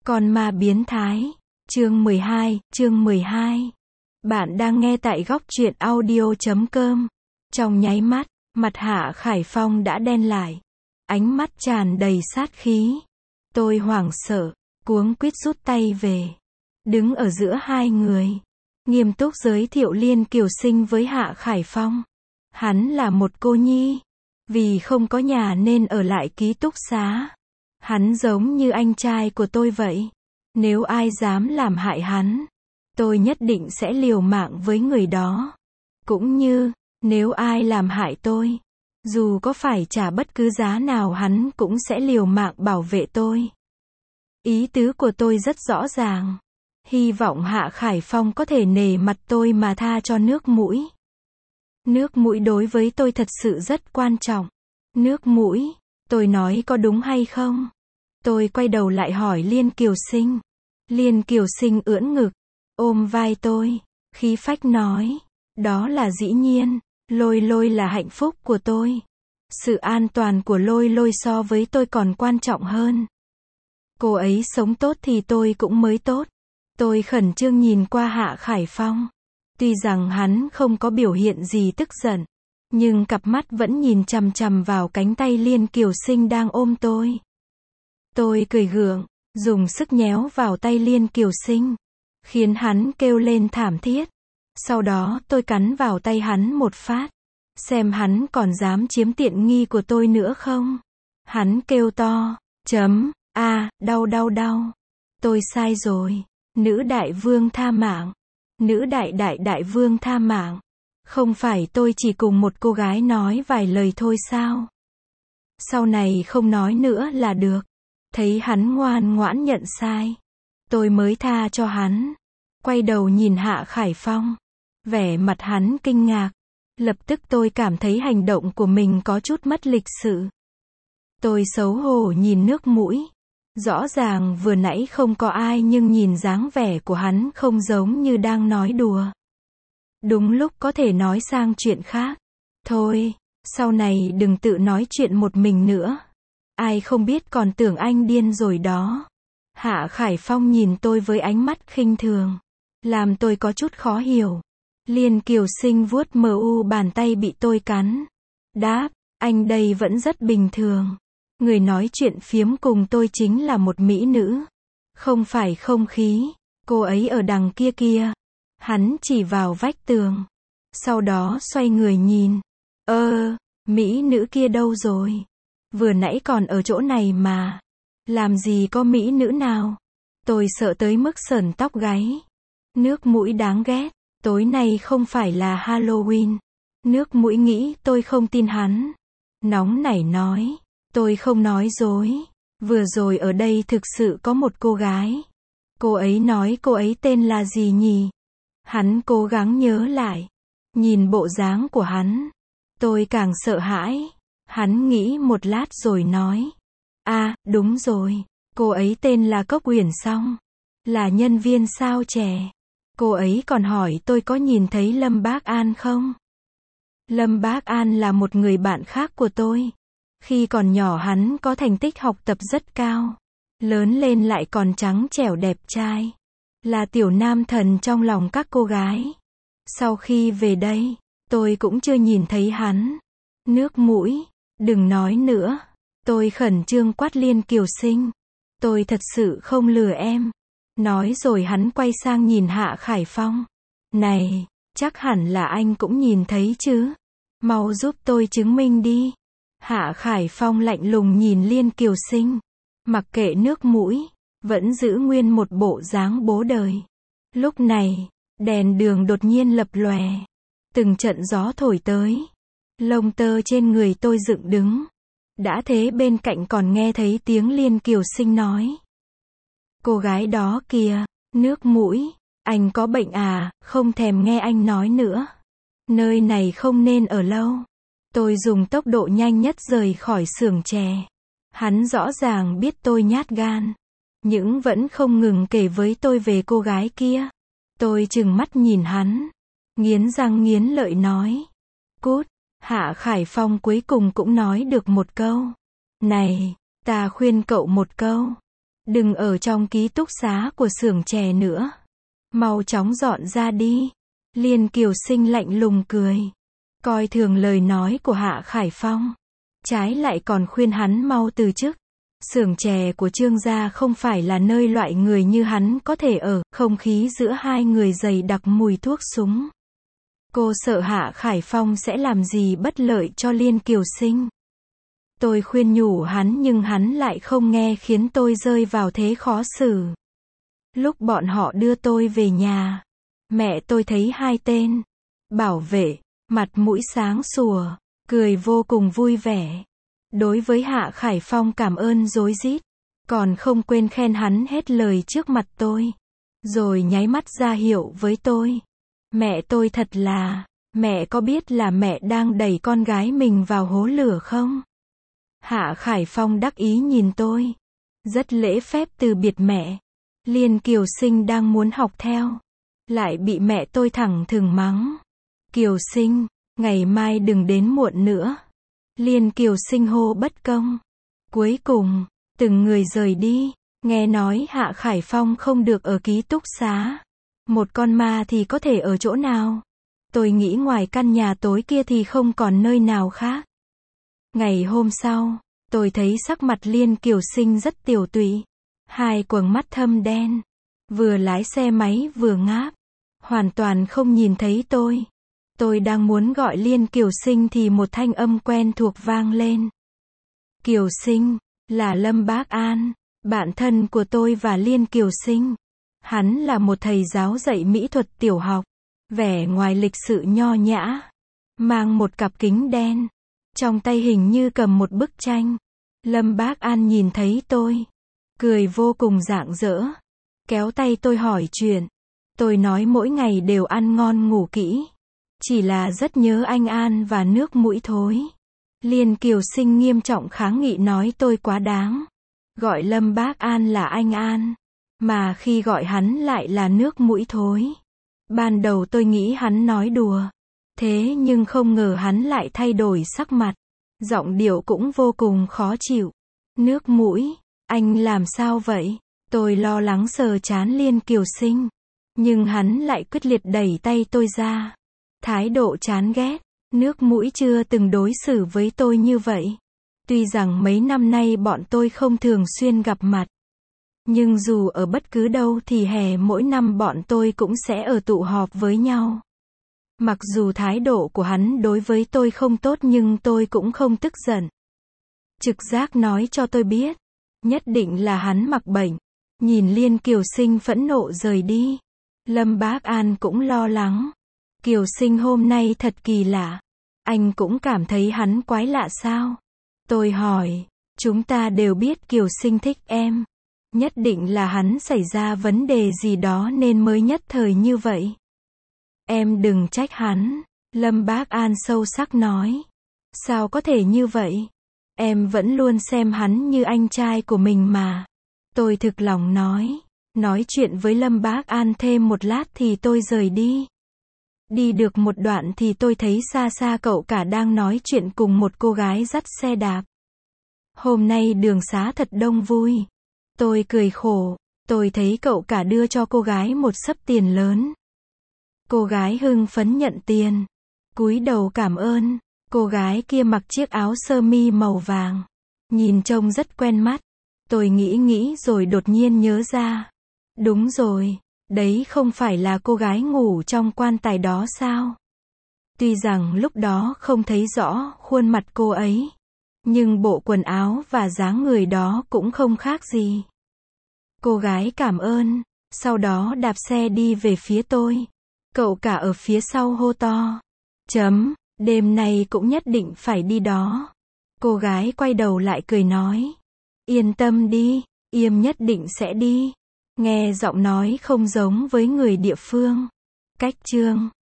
Con ma biến thái. Chương 12. Bạn đang nghe tại góc truyện audio.com. Trong nháy mắt, mặt Hạ Khải Phong đã đen lại. Ánh mắt tràn đầy sát khí. Tôi hoảng sợ, cuống quýt rút tay về. Đứng ở giữa hai người. Nghiêm túc giới thiệu Liên Kiều Sinh với Hạ Khải Phong. Hắn là một cô nhi. Vì không có nhà nên ở lại ký túc xá. Hắn giống như anh trai của tôi vậy. Nếu ai dám làm hại hắn, tôi nhất định sẽ liều mạng với người đó. Cũng như, nếu ai làm hại tôi, dù có phải trả bất cứ giá nào hắn cũng sẽ liều mạng bảo vệ tôi. Ý tứ của tôi rất rõ ràng. Hy vọng Hạ Khải Phong có thể nể mặt tôi mà tha cho nước mũi. Nước mũi đối với tôi thật sự rất quan trọng. Nước mũi, tôi nói có đúng hay không? Tôi quay đầu lại hỏi Liên Kiều Sinh. Liên Kiều Sinh ưỡn ngực, ôm vai tôi, khí phách nói, đó là dĩ nhiên, Lôi Lôi là hạnh phúc của tôi. Sự an toàn của Lôi Lôi so với tôi còn quan trọng hơn. Cô ấy sống tốt thì tôi cũng mới tốt. Tôi khẩn trương nhìn qua Hạ Khải Phong. Tuy rằng hắn không có biểu hiện gì tức giận, nhưng cặp mắt vẫn nhìn chằm chằm vào cánh tay Liên Kiều Sinh đang ôm tôi. Tôi cười gượng, dùng sức nhéo vào tay Liên Kiều Sinh, khiến hắn kêu lên thảm thiết. Sau đó tôi cắn vào tay hắn một phát, xem hắn còn dám chiếm tiện nghi của tôi nữa không. Hắn kêu to, đau đau đau. Tôi sai rồi, nữ đại vương tha mạng. Nữ đại vương tha mạng. Không phải tôi chỉ cùng một cô gái nói vài lời thôi sao? Sau này không nói nữa là được. Thấy hắn ngoan ngoãn nhận sai, tôi mới tha cho hắn. Quay đầu nhìn Hạ Khải Phong, vẻ mặt hắn kinh ngạc. Lập tức tôi cảm thấy hành động của mình có chút mất lịch sự. Tôi xấu hổ nhìn nước mũi. Rõ ràng vừa nãy không có ai nhưng nhìn dáng vẻ của hắn không giống như đang nói đùa. Đúng lúc có thể nói sang chuyện khác. Thôi, sau này đừng tự nói chuyện một mình nữa. Ai không biết còn tưởng anh điên rồi đó. Hạ Khải Phong nhìn tôi với ánh mắt khinh thường, làm tôi có chút khó hiểu. Liên Kiều Sinh vuốt bàn tay bị tôi cắn. Đáp, anh đây vẫn rất bình thường. Người nói chuyện phiếm cùng tôi chính là một mỹ nữ. Không phải không khí, cô ấy ở đằng kia kia. Hắn chỉ vào vách tường. Sau đó xoay người nhìn. Mỹ nữ kia đâu rồi? Vừa nãy còn ở chỗ này mà. Làm gì có mỹ nữ nào? Tôi sợ tới mức sởn tóc gáy. Nước mũi đáng ghét. Tối nay không phải là Halloween. Nước mũi nghĩ tôi không tin hắn. Nóng nảy nói. Tôi không nói dối. Vừa rồi ở đây thực sự có một cô gái. Cô ấy nói cô ấy tên là gì nhỉ? Hắn cố gắng nhớ lại. Nhìn bộ dáng của hắn, tôi càng sợ hãi. Hắn nghĩ một lát rồi nói. Đúng rồi. Cô ấy tên là Cốc Uyển Song. Là nhân viên sao trẻ. Cô ấy còn hỏi tôi có nhìn thấy Lâm Bác An không? Lâm Bác An là một người bạn khác của tôi. Khi còn nhỏ hắn có thành tích học tập rất cao. Lớn lên lại còn trắng trẻo đẹp trai. Là tiểu nam thần trong lòng các cô gái. Sau khi về đây, tôi cũng chưa nhìn thấy hắn. Nước mũi, đừng nói nữa. Tôi khẩn trương quát Liên Kiều Sinh. Tôi thật sự không lừa em. Nói rồi hắn quay sang nhìn Hạ Khải Phong. Này, chắc hẳn là anh cũng nhìn thấy chứ. Mau giúp tôi chứng minh đi. Hạ Khải Phong lạnh lùng nhìn Liên Kiều Sinh. Mặc kệ nước mũi, vẫn giữ nguyên một bộ dáng bố đời. Lúc này, đèn đường đột nhiên lập lòe. Từng trận gió thổi tới. Lông tơ trên người tôi dựng đứng. Đã thế bên cạnh còn nghe thấy tiếng Liên Kiều Sinh nói. Cô gái đó kìa, nước mũi, anh có bệnh à, không thèm nghe anh nói nữa. Nơi này không nên ở lâu. Tôi dùng tốc độ nhanh nhất rời khỏi xưởng chè. Hắn rõ ràng biết tôi nhát gan, nhưng vẫn không ngừng kể với tôi về cô gái kia. Tôi trừng mắt nhìn hắn, nghiến răng nghiến lợi nói. Cút. Hạ Khải Phong cuối cùng cũng nói được một câu. Này, ta khuyên cậu một câu. Đừng ở trong ký túc xá của xưởng chè nữa. Mau chóng dọn ra đi. Liên Kiều Sinh lạnh lùng cười. Coi thường lời nói của Hạ Khải Phong. Trái lại còn khuyên hắn mau từ chức. Xưởng chè của Trương gia không phải là nơi loại người như hắn có thể ở, không khí giữa hai người dày đặc mùi thuốc súng. Cô sợ Hạ Khải Phong sẽ làm gì bất lợi cho Liên Kiều Sinh. Tôi khuyên nhủ hắn nhưng hắn lại không nghe khiến tôi rơi vào thế khó xử. Lúc bọn họ đưa tôi về nhà, mẹ tôi thấy hai tên bảo vệ, mặt mũi sáng sủa, cười vô cùng vui vẻ. Đối với Hạ Khải Phong cảm ơn rối rít, còn không quên khen hắn hết lời trước mặt tôi. Rồi nháy mắt ra hiệu với tôi. Mẹ tôi thật là, mẹ có biết là mẹ đang đẩy con gái mình vào hố lửa không? Hạ Khải Phong đắc ý nhìn tôi. Rất lễ phép từ biệt mẹ. Liên Kiều Sinh đang muốn học theo. Lại bị mẹ tôi thẳng thừng mắng. Kiều Sinh, ngày mai đừng đến muộn nữa. Liên Kiều Sinh hô bất công. Cuối cùng, từng người rời đi. Nghe nói Hạ Khải Phong không được ở ký túc xá. Một con ma thì có thể ở chỗ nào? Tôi nghĩ ngoài căn nhà tối kia thì không còn nơi nào khác. Ngày hôm sau, tôi thấy sắc mặt Liên Kiều Sinh rất tiểu tụy. Hai quầng mắt thâm đen. Vừa lái xe máy vừa ngáp. Hoàn toàn không nhìn thấy tôi. Tôi đang muốn gọi Liên Kiều Sinh thì một thanh âm quen thuộc vang lên. Kiều Sinh, là Lâm Bác An, bạn thân của tôi và Liên Kiều Sinh. Hắn là một thầy giáo dạy mỹ thuật tiểu học. Vẻ ngoài lịch sự nho nhã. Mang một cặp kính đen. Trong tay hình như cầm một bức tranh. Lâm Bác An nhìn thấy tôi. Cười vô cùng rạng rỡ. Kéo tay tôi hỏi chuyện. Tôi nói mỗi ngày đều ăn ngon ngủ kỹ. Chỉ là rất nhớ anh An và nước mũi thối. Liên Kiều Sinh nghiêm trọng kháng nghị nói tôi quá đáng. Gọi Lâm Bác An là anh An. Mà khi gọi hắn lại là nước mũi thối. Ban đầu tôi nghĩ hắn nói đùa. Thế nhưng không ngờ hắn lại thay đổi sắc mặt. Giọng điệu cũng vô cùng khó chịu. Nước mũi, anh làm sao vậy? Tôi lo lắng sờ trán Liên Kiều Sinh. Nhưng hắn lại quyết liệt đẩy tay tôi ra. Thái độ chán ghét. Nước mũi chưa từng đối xử với tôi như vậy. Tuy rằng mấy năm nay bọn tôi không thường xuyên gặp mặt. Nhưng dù ở bất cứ đâu thì hè mỗi năm bọn tôi cũng sẽ ở tụ họp với nhau. Mặc dù thái độ của hắn đối với tôi không tốt nhưng tôi cũng không tức giận. Trực giác nói cho tôi biết. Nhất định là hắn mặc bệnh. Nhìn Liên Kiều Sinh phẫn nộ rời đi. Lâm Bác An cũng lo lắng. Kiều Sinh hôm nay thật kỳ lạ. Anh cũng cảm thấy hắn quái lạ sao? Tôi hỏi. Chúng ta đều biết Kiều Sinh thích em. Nhất định là hắn xảy ra vấn đề gì đó nên mới nhất thời như vậy. Em đừng trách hắn. Lâm Bác An sâu sắc nói. Sao có thể như vậy? Em vẫn luôn xem hắn như anh trai của mình mà. Tôi thực lòng nói. Nói chuyện với Lâm Bác An thêm một lát thì tôi rời đi. Đi được một đoạn thì tôi thấy xa xa cậu cả đang nói chuyện cùng một cô gái dắt xe đạp. Hôm nay đường xá thật đông vui. Tôi cười khổ. Tôi thấy cậu cả đưa cho cô gái một xấp tiền lớn. Cô gái hưng phấn nhận tiền. Cúi đầu cảm ơn. Cô gái kia mặc chiếc áo sơ mi màu vàng. Nhìn trông rất quen mắt. Tôi nghĩ rồi đột nhiên nhớ ra. Đúng rồi. Đấy không phải là cô gái ngủ trong quan tài đó sao? Tuy rằng lúc đó không thấy rõ khuôn mặt cô ấy. Nhưng bộ quần áo và dáng người đó cũng không khác gì. Cô gái cảm ơn. Sau đó đạp xe đi về phía tôi. Cậu cả ở phía sau hô to. Đêm nay cũng nhất định phải đi đó. Cô gái quay đầu lại cười nói. Yên tâm đi, Yêm nhất định sẽ đi. Nghe giọng nói không giống với người địa phương. Cách chương